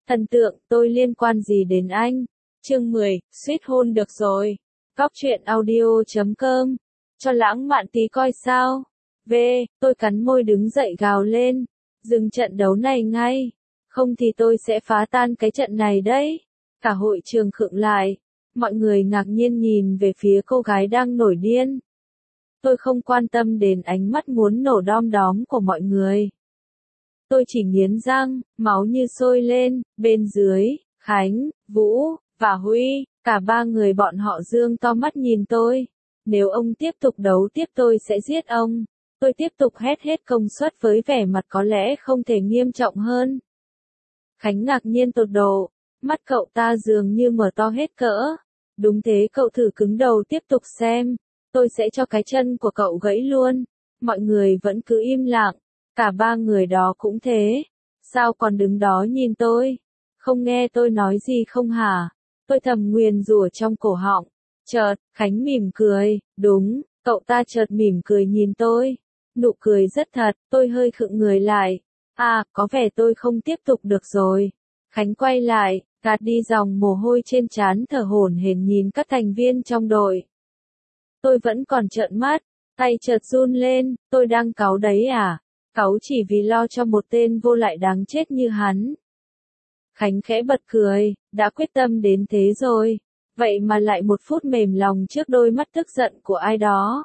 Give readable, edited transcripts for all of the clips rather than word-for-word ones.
Thần tượng, tôi liên quan gì đến anh? Chương 10, suýt hôn được rồi. Góc truyện audio.com. Cho lãng mạn tí coi sao. Tôi cắn môi đứng dậy gào lên. Dừng trận đấu này ngay. Không thì tôi sẽ phá tan cái trận này đấy. Cả hội trường khựng lại. Mọi người ngạc nhiên nhìn về phía cô gái đang nổi điên. Tôi không quan tâm đến ánh mắt muốn nổ đom đóm của mọi người. Tôi chỉ nghiến răng, máu như sôi lên, bên dưới, Khánh, Vũ, và Huy, cả ba người bọn họ dương to mắt nhìn tôi. Nếu ông tiếp tục đấu tiếp tôi sẽ giết ông. Tôi tiếp tục hét hết công suất với vẻ mặt có lẽ không thể nghiêm trọng hơn. Khánh ngạc nhiên tột độ, mắt cậu ta dường như mở to hết cỡ. Đúng thế, cậu thử cứng đầu tiếp tục xem. Tôi sẽ cho cái chân của cậu gãy luôn. Mọi người vẫn cứ im lặng. Cả ba người đó cũng thế. Sao còn đứng đó nhìn tôi? Không nghe tôi nói gì không hả? Tôi thầm nguyền rủa trong cổ họng. Chợt, Khánh mỉm cười. Đúng, cậu ta chợt mỉm cười nhìn tôi. Nụ cười rất thật, tôi hơi khựng người lại. À, có vẻ tôi không tiếp tục được rồi. Khánh quay lại, gạt đi dòng mồ hôi trên trán, thở hổn hển nhìn các thành viên trong đội. Tôi vẫn còn trợn mắt, tay chợt run lên, tôi đang cáu đấy à? Cáu chỉ vì lo cho một tên vô lại đáng chết như hắn. Khánh khẽ bật cười, đã quyết tâm đến thế rồi, vậy mà lại một phút mềm lòng trước đôi mắt tức giận của ai đó.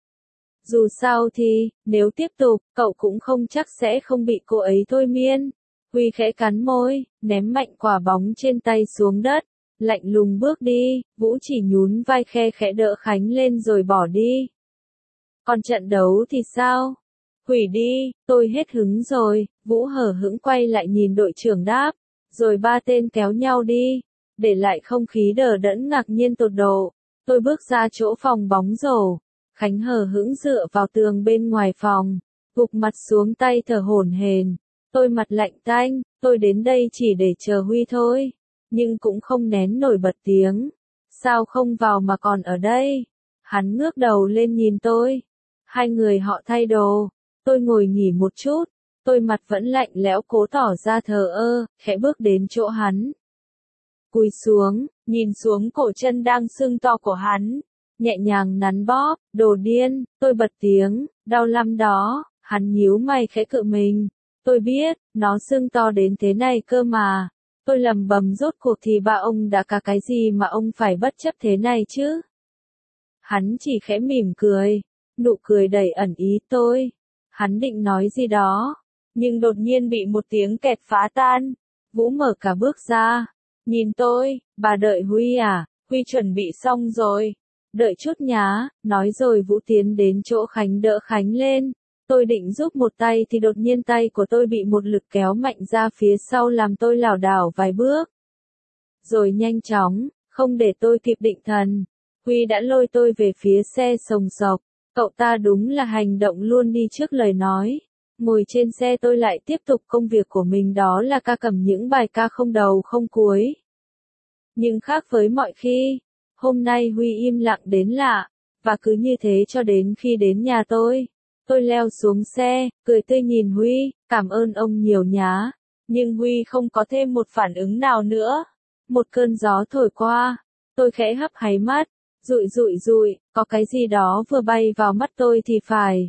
Dù sao thì, nếu tiếp tục, cậu cũng không chắc sẽ không bị cô ấy thôi miên. Huy khẽ cắn môi, ném mạnh quả bóng trên tay xuống đất, lạnh lùng bước đi, Vũ chỉ nhún vai khe khẽ đỡ Khánh lên rồi bỏ đi. Còn trận đấu thì sao? Hủy đi, tôi hết hứng rồi. Vũ hờ hững quay lại nhìn đội trưởng đáp, rồi ba tên kéo nhau đi, để lại không khí đờ đẫn ngạc nhiên tột độ. Tôi bước ra chỗ phòng bóng rổ, Khánh hờ hững dựa vào tường bên ngoài phòng, gục mặt xuống tay thở hổn hển. Tôi mặt lạnh tanh, tôi đến đây chỉ để chờ Huy thôi, nhưng cũng không nén nổi bật tiếng. Sao không vào mà còn ở đây? Hắn ngước đầu lên nhìn tôi. Hai người họ thay đồ. Tôi ngồi nghỉ một chút, tôi mặt vẫn lạnh lẽo cố tỏ ra thờ ơ, khẽ bước đến chỗ hắn. Cúi xuống, nhìn xuống cổ chân đang sưng to của hắn, nhẹ nhàng nắn bóp, đồ điên, tôi bật tiếng, đau lắm đó, hắn nhíu mày khẽ cự mình. Tôi biết, nó sưng to đến thế này cơ mà. Tôi lẩm bẩm rốt cuộc thì ba ông đã cả cái gì mà ông phải bất chấp thế này chứ? Hắn chỉ khẽ mỉm cười, nụ cười đầy ẩn ý tôi. Hắn định nói gì đó, nhưng đột nhiên bị một tiếng kẹt phá tan. Vũ mở cả bước ra, nhìn tôi, bà đợi Huy à? Huy chuẩn bị xong rồi. Đợi chút nhá, nói rồi Vũ tiến đến chỗ Khánh đỡ Khánh lên. Tôi định giúp một tay thì đột nhiên tay của tôi bị một lực kéo mạnh ra phía sau làm tôi lảo đảo vài bước. Rồi nhanh chóng, không để tôi kịp định thần, Huy đã lôi tôi về phía xe sồng sộc. Cậu ta đúng là hành động luôn đi trước lời nói. Ngồi trên xe tôi lại tiếp tục công việc của mình, đó là ca cầm những bài ca không đầu không cuối. Nhưng khác với mọi khi, hôm nay Huy im lặng đến lạ, và cứ như thế cho đến khi đến nhà tôi. Tôi leo xuống xe, cười tươi nhìn Huy, cảm ơn ông nhiều nhá. Nhưng Huy không có thêm một phản ứng nào nữa. Một cơn gió thổi qua, tôi khẽ hấp háy mắt. Rụi, có cái gì đó vừa bay vào mắt tôi thì phải.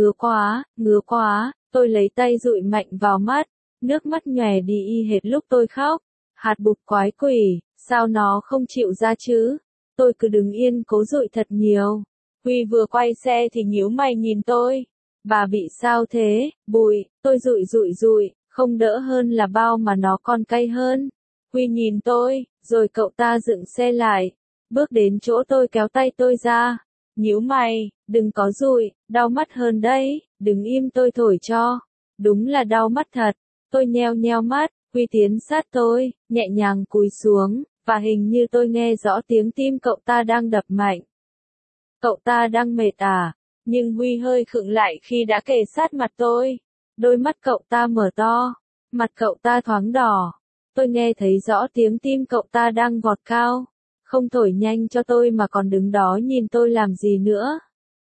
Ngứa quá, tôi lấy tay dụi mạnh vào mắt, nước mắt nhòe đi y hệt lúc tôi khóc. Hạt bụt quái quỷ, sao nó không chịu ra chứ? Tôi cứ đứng yên cố dụi thật nhiều. Huy vừa quay xe thì nhíu mày nhìn tôi. Bà bị sao thế? Bụi, tôi rụi, không đỡ hơn là bao mà nó còn cay hơn. Huy nhìn tôi, rồi cậu ta dựng xe lại. Bước đến chỗ tôi kéo tay tôi ra. Nhíu mày, đừng có dụi, đau mắt hơn đấy, đừng im tôi thổi cho. Đúng là đau mắt thật. Tôi nheo mắt, Huy tiến sát tôi, nhẹ nhàng cúi xuống, và hình như tôi nghe rõ tiếng tim cậu ta đang đập mạnh. Cậu ta đang mệt à? Nhưng Huy hơi khựng lại khi đã kề sát mặt tôi. Đôi mắt cậu ta mở to, mặt cậu ta thoáng đỏ. Tôi nghe thấy rõ tiếng tim cậu ta đang vọt cao. Không thổi nhanh cho tôi mà còn đứng đó nhìn tôi làm gì nữa.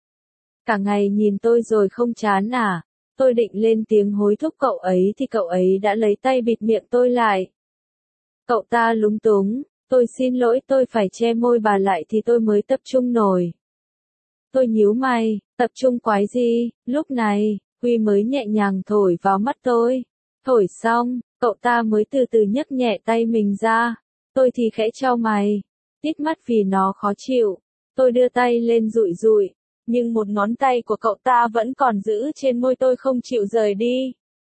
Cả ngày nhìn tôi rồi không chán à? Tôi định lên tiếng hối thúc cậu ấy thì cậu ấy đã lấy tay bịt miệng tôi lại. Cậu ta lúng túng, tôi xin lỗi, tôi phải che môi bà lại thì tôi mới tập trung nổi. Tôi nhíu mày, tập trung quái gì, lúc này, Huy mới nhẹ nhàng thổi vào mắt tôi. Thổi xong, cậu ta mới từ từ nhấc nhẹ tay mình ra. Tôi thì khẽ chau mày, tít mắt vì nó khó chịu. Tôi đưa tay lên dụi dụi, nhưng một ngón tay của cậu ta vẫn còn giữ trên môi tôi không chịu rời đi.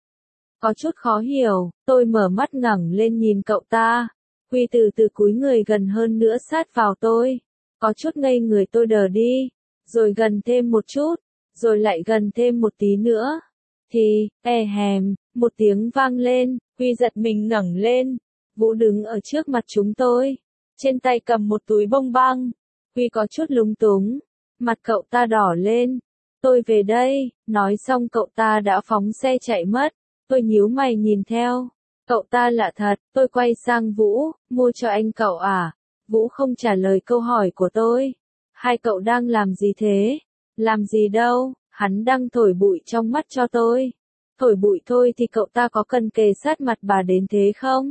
Có chút khó hiểu, tôi mở mắt ngẩng lên nhìn cậu ta. Huy từ từ cúi người gần hơn nữa sát vào tôi. Có chút ngây người tôi đờ đi, rồi gần thêm một chút, rồi lại gần thêm một tí nữa. Thì, hèm, một tiếng vang lên, Huy giật mình ngẩng lên. Vũ đứng ở trước mặt chúng tôi, trên tay cầm một túi bông băng. Huy có chút lúng túng, mặt cậu ta đỏ lên. Tôi về đây, nói xong cậu ta đã phóng xe chạy mất. Tôi nhíu mày nhìn theo. Cậu ta lạ thật, tôi quay sang Vũ, mua cho anh cậu à? Vũ không trả lời câu hỏi của tôi. Hai cậu đang làm gì thế? Làm gì đâu, hắn đang thổi bụi trong mắt cho tôi. Thổi bụi thôi thì cậu ta có cần kề sát mặt bà đến thế không?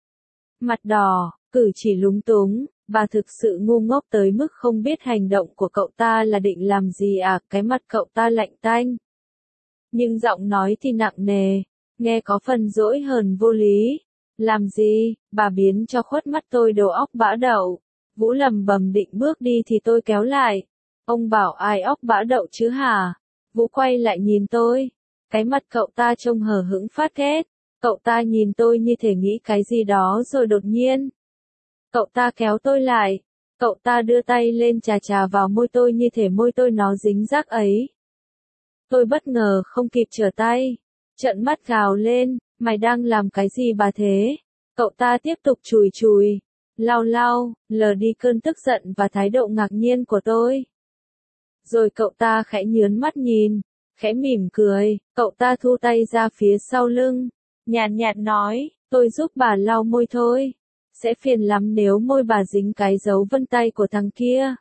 Mặt đỏ, cử chỉ lúng túng, bà thực sự ngu ngốc tới mức không biết hành động của cậu ta là định làm gì à? Cái mặt cậu ta lạnh tanh. Nhưng giọng nói thì nặng nề, nghe có phần dỗi hờn vô lý. Làm gì, bà biến cho khuất mắt tôi đầu óc bã đậu. Vũ lầm bầm định bước đi thì tôi kéo lại. Ông bảo ai óc bã đậu chứ hả? Vũ quay lại nhìn tôi. Cái mặt cậu ta trông hờ hững phát ghét. Cậu ta nhìn tôi như thể nghĩ cái gì đó rồi đột nhiên. Cậu ta kéo tôi lại. Cậu ta đưa tay lên chà chà vào môi tôi như thể môi tôi nó dính rác ấy. Tôi bất ngờ không kịp trở tay. Trợn mắt gào lên, mày đang làm cái gì bà thế? Cậu ta tiếp tục chùi chùi, lau lau, lờ đi cơn tức giận và thái độ ngạc nhiên của tôi. Rồi cậu ta khẽ nhớn mắt nhìn, khẽ mỉm cười, cậu ta thu tay ra phía sau lưng, nhàn nhạt nói, tôi giúp bà lau môi thôi. Sẽ phiền lắm nếu môi bà dính cái dấu vân tay của thằng kia.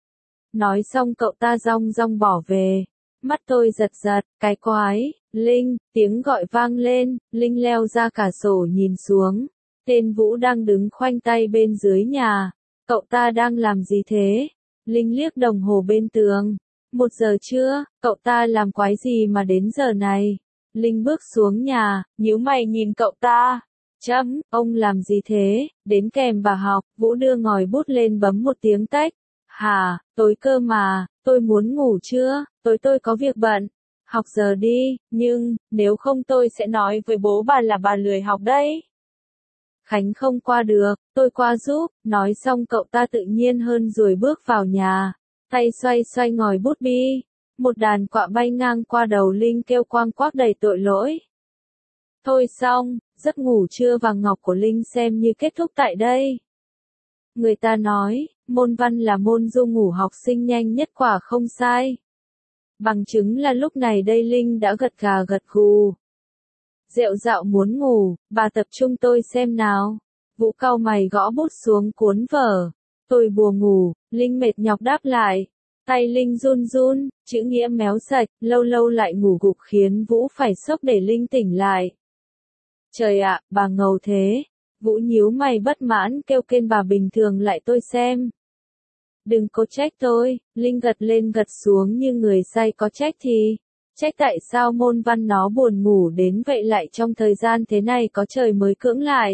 Nói xong cậu ta rong rong bỏ về. Mắt tôi giật giật, cái quái, Linh, tiếng gọi vang lên, Linh leo ra cả sổ nhìn xuống. Tên Vũ đang đứng khoanh tay bên dưới nhà. Cậu ta đang làm gì thế? Linh liếc đồng hồ bên tường. 1 giờ trưa, cậu ta làm quái gì mà đến giờ này? Linh bước xuống nhà, nhíu mày nhìn cậu ta. Ông làm gì thế? Đến kèm bà học, Vũ đưa ngòi bút lên bấm một tiếng tách. Hả, tối cơ mà, tôi muốn ngủ chưa, tôi có việc bận. Học giờ đi, nhưng, nếu không tôi sẽ nói với bố bà là bà lười học đấy. Khánh không qua được, tôi qua giúp, nói xong cậu ta tự nhiên hơn rồi bước vào nhà. Tay xoay xoay ngòi bút bi. Một đàn quạ bay ngang qua đầu Linh kêu quang quác đầy tội lỗi. Thôi xong, giấc ngủ trưa vàng ngọc của Linh xem như kết thúc tại đây. Người ta nói, môn văn là môn du ngủ học sinh nhanh nhất quả không sai. Bằng chứng là lúc này đây Linh đã gật gà gật gù. Rệu rạo muốn ngủ, bà tập trung tôi xem nào. Vũ cau mày gõ bút xuống cuốn vở. Tôi buồn ngủ, Linh mệt nhọc đáp lại. Tay Linh run run, chữ nghĩa méo sạch, lâu lâu lại ngủ gục khiến Vũ phải sốc để Linh tỉnh lại. Trời ạ, bà ngầu thế. Vũ nhíu mày bất mãn kêu kên bà bình thường lại tôi xem. Đừng có trách tôi, Linh gật lên gật xuống như người say có trách thì. Trách tại sao môn văn nó buồn ngủ đến vậy lại trong thời gian thế này có trời mới cưỡng lại.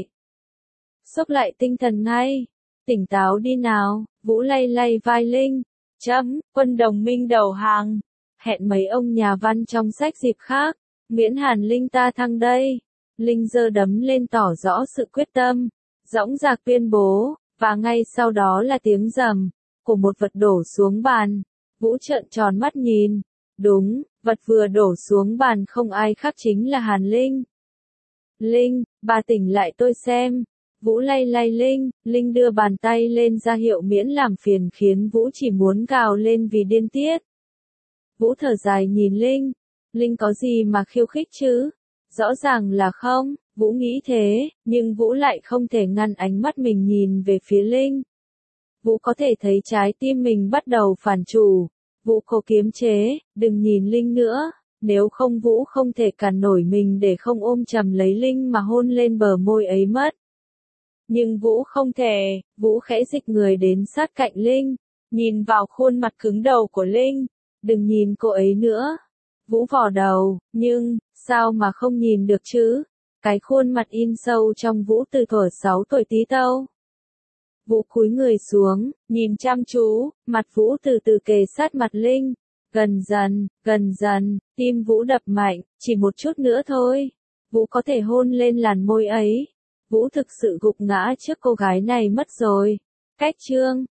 Xốc lại tinh thần ngay. Tỉnh táo đi nào, Vũ lay lay vai Linh. Quân đồng minh đầu hàng. Hẹn mấy ông nhà văn trong sách dịp khác. Miễn hàn Linh ta thăng đây. Linh giơ đấm lên tỏ rõ sự quyết tâm. Dõng dạc tuyên bố, và ngay sau đó là tiếng rầm của một vật đổ xuống bàn. Vũ trợn tròn mắt nhìn. Đúng, vật vừa đổ xuống bàn không ai khác chính là Hàn Linh. Linh, bà tỉnh lại tôi xem. Vũ lay lay Linh, Linh đưa bàn tay lên ra hiệu miễn làm phiền khiến Vũ chỉ muốn gào lên vì điên tiết. Vũ thở dài nhìn Linh. Linh có gì mà khiêu khích chứ? Rõ ràng là không, Vũ nghĩ thế, nhưng Vũ lại không thể ngăn ánh mắt mình nhìn về phía Linh. Vũ có thể thấy trái tim mình bắt đầu phản chủ. Vũ cố kiềm chế, đừng nhìn Linh nữa, nếu không Vũ không thể cản nổi mình để không ôm chầm lấy Linh mà hôn lên bờ môi ấy mất. Nhưng Vũ không thể, Vũ khẽ dịch người đến sát cạnh Linh, nhìn vào khuôn mặt cứng đầu của Linh, đừng nhìn cô ấy nữa. Vũ vò đầu, nhưng, sao mà không nhìn được chứ? Cái khuôn mặt in sâu trong Vũ từ thuở 6 tuổi tí tâu. Vũ cúi người xuống, nhìn chăm chú, mặt Vũ từ từ kề sát mặt Linh. Gần dần, tim Vũ đập mạnh, chỉ một chút nữa thôi. Vũ có thể hôn lên làn môi ấy. Vũ thực sự gục ngã trước cô gái này mất rồi. Cách chương